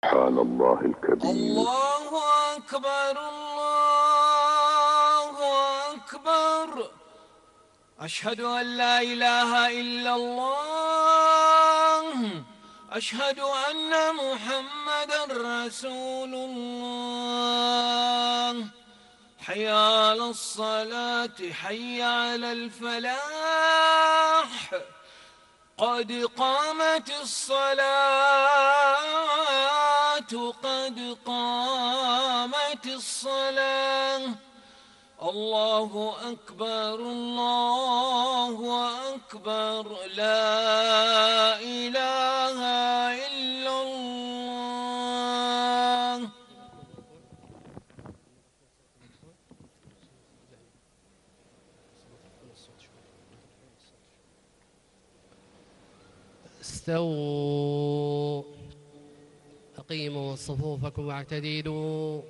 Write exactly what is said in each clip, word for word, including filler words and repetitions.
سبحان الله الكبير. الله أكبر الله أكبر. أشهد أن لا إله إلا الله. أشهد أن محمدًا رسول الله. حي على الصلاة حي على الفلاح. قد قامت الصلاة قد قامت الصلاة. الله أكبر الله أكبر. لا إله إلا الله. استووا، أقيموا صفوفكم واعتدلوا.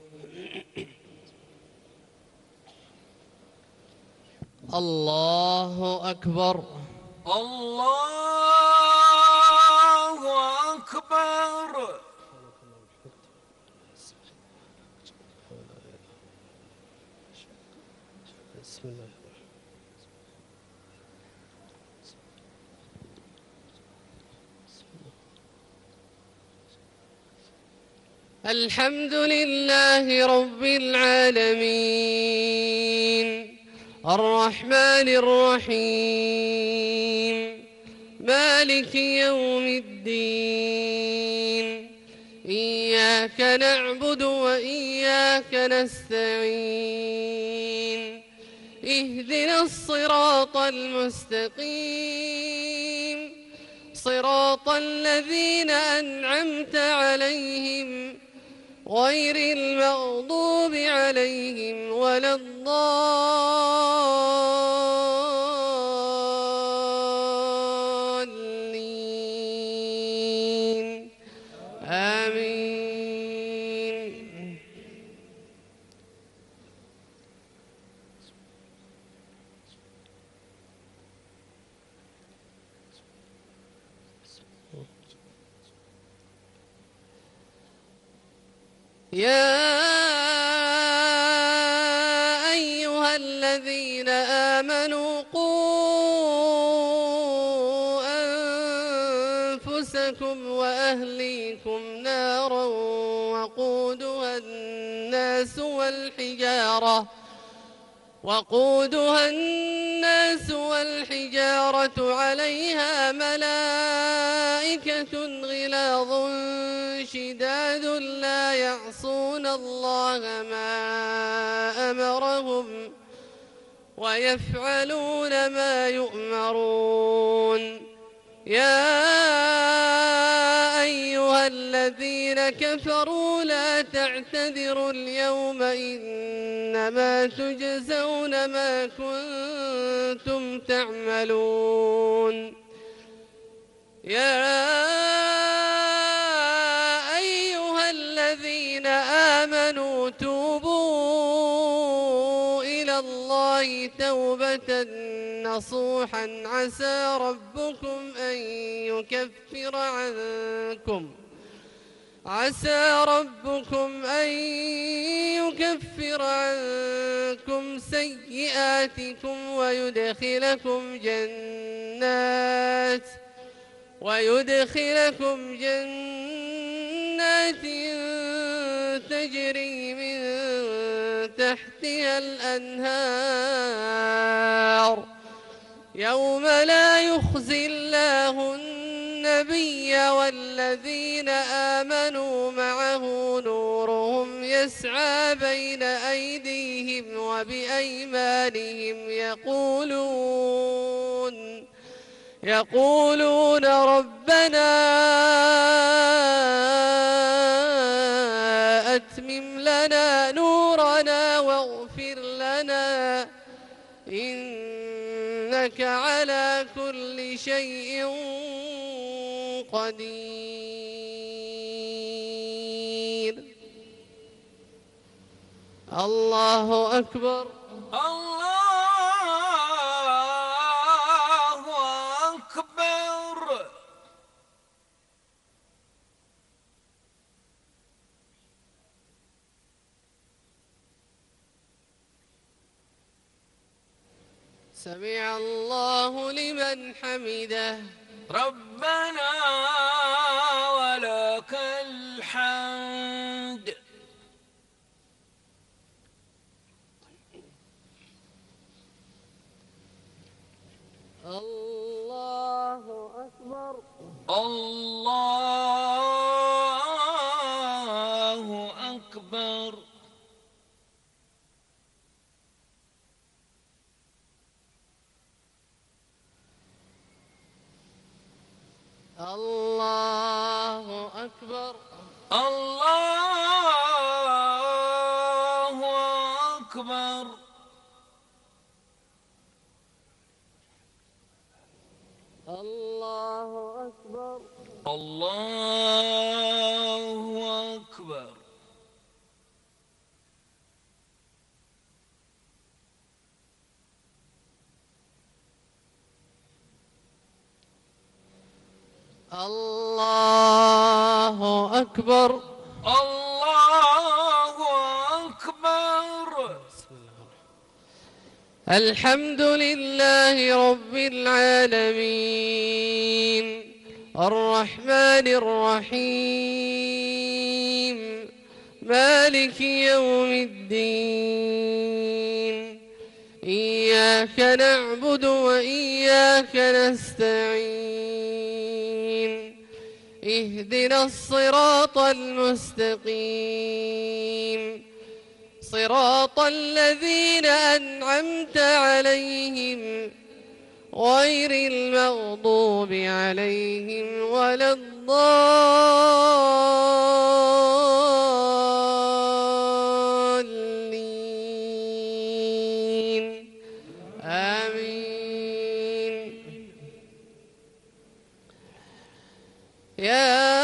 الله أكبر الله أكبر. بسم الله. الحمد لله رب العالمين الرحمن الرحيم مالك يوم الدين. إياك نعبد وإياك نستعين. اهدنا الصراط المستقيم صراط الذين أنعمت عليهم غير المغضوب عليهم ولا الضالين. آمين. يا أيها الذين آمنوا قوا أنفسكم وأهليكم نارا وقودها الناس والحجارة وقودها الناس والحجارة عليها ملائكة غلاظ شداد لا يعصون الله ما أمرهم ويفعلون ما يؤمرون. يا أيها الذين كفروا لا تعتذروا اليوم إنما تجزون ما كنتم تعملون. يا أيها الذين آمنوا توبوا إلى الله توبة نصوحا عسى ربكم أن يكفر عنكم عسى ربكم أن يكفر عنكم سيئاتكم ويدخلكم جنات ويدخلكم جنات تجري من تحتها الأنهار يوم لا يخزي الله النبي والذين آمنوا معه نورهم يسعى بين أيديهم وبأيمانهم يقولون يقولون ربنا أتمم لنا نورنا واغفر لنا إنك على كل شيء قدير. الله أكبر. الله أكبر. سمع الله لمن حمده. ربنا ولك الحمد. الله أكبر. الله أكبر. الله أكبر. الله أكبر. الله أكبر. الله أكبر. الله أكبر. الله أكبر. الحمد لله رب العالمين الرحمن الرحيم مالك يوم الدين إياك نعبد وإياك نستعين اهدنا الصراط المستقيم صراط الذين أنعمت عليهم غير المغضوب عليهم ولا الضالين آمين. يا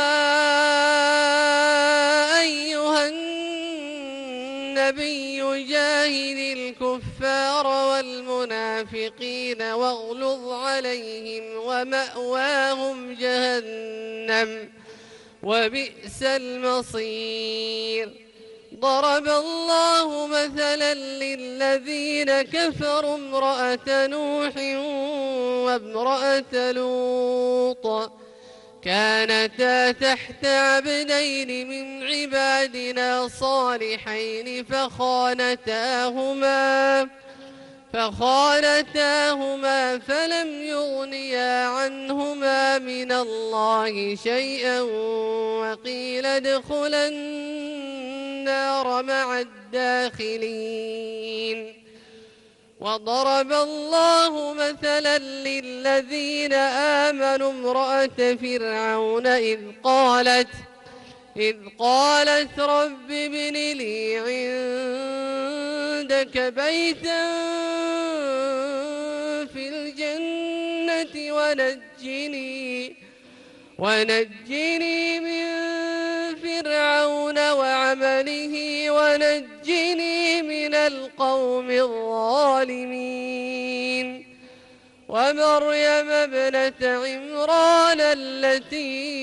النبي جاهد الكفار والمنافقين واغلظ عليهم ومأواهم جهنم وبئس المصير. ضرب الله مثلا للذين كفروا امرأة نوح وامرأة لوط كانتا تحت عبدين من عبادنا صالحين فخانتاهما فخانتاهما فلم يغنيا عنهما من الله شيئا وقيل ادخلا النار مع الداخلين. وضرب الله مثلا للذين آمنوا امرأة فرعون إذ قالت إذ قالت رب ابن لي عندك بيتا في الجنة ونجني ونجني من فرعون وعمله ونجني من القوم الظالمين. ومريم ابنة عمران التي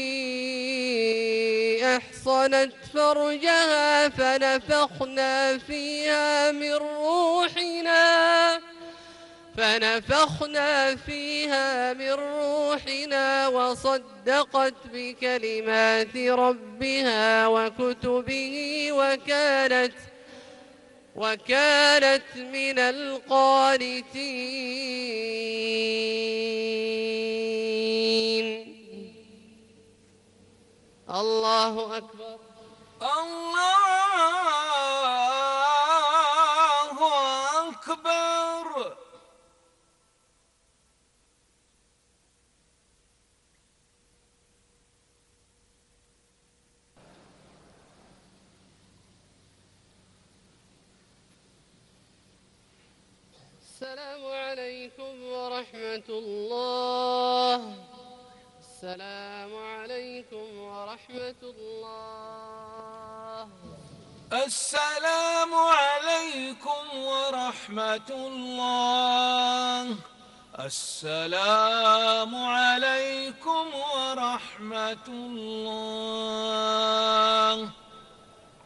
أحصنت فرجها فنفخنا فيها من روحنا فنفخنا فيها من روحنا وصدقت بكلمات ربها وكتبه وكانت وكانت من القانتين. الله أكبر. الله أكبر. السلام عليكم ورحمة الله. السلام عليكم ورحمة الله. السلام عليكم ورحمة الله. السلام عليكم ورحمة الله.